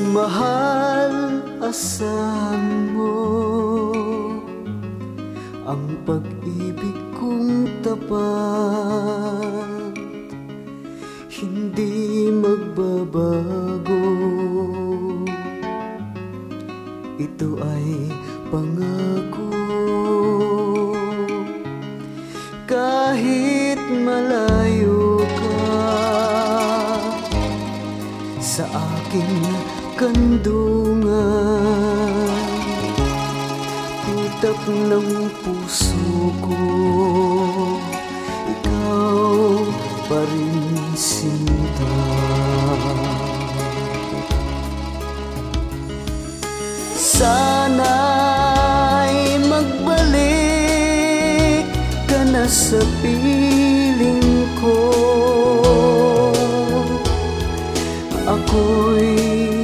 Mahal, asahan mo ang pag-ibig kong tapat, hindi magbabago. Ito ay pangako. Kahit malayo ka sa aking kandungan, titak ng puso ko, ikaw pa rin sinta. Sana'y magbalik ka na sa piling ko. Ako'y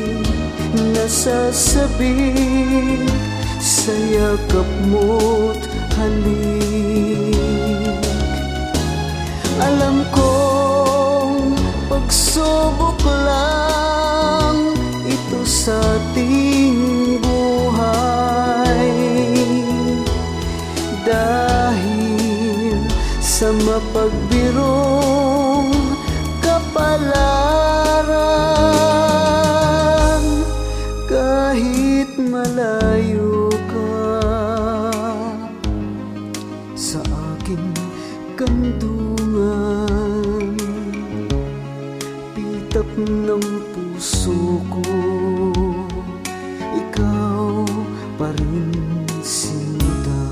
nasasabik sa yakap mo't halik. Alam kong pagsubok lang ito sa ating buhay, dahil sa mapagbirong kapalaran. Kahit malayo ka sa aking kandungan, pitak ng puso ko, ikaw pa rin sinta.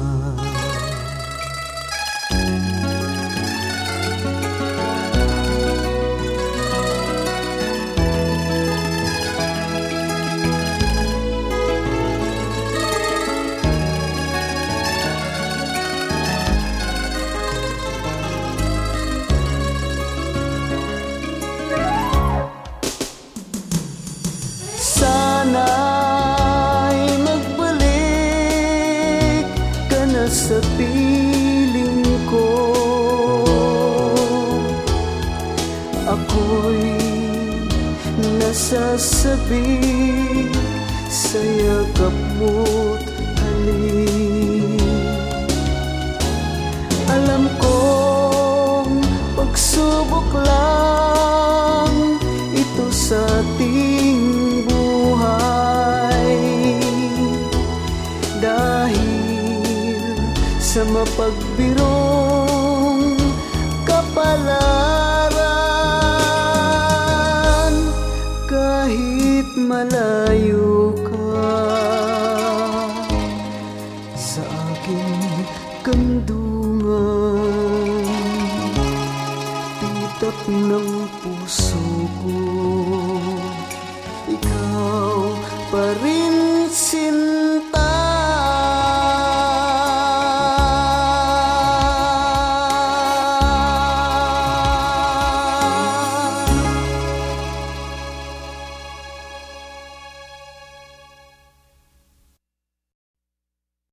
Sana'y magbalik ka na sa piling ko. Ako'y nasasabik sa yakap mo't halik. Alam kong pagsubok lang ito sa ating buhay, dahil sa mapagbirong kapalaran. Kahit malayo ka sa aking kandungan, pitak ng puso ko, ikaw pa rin sinta.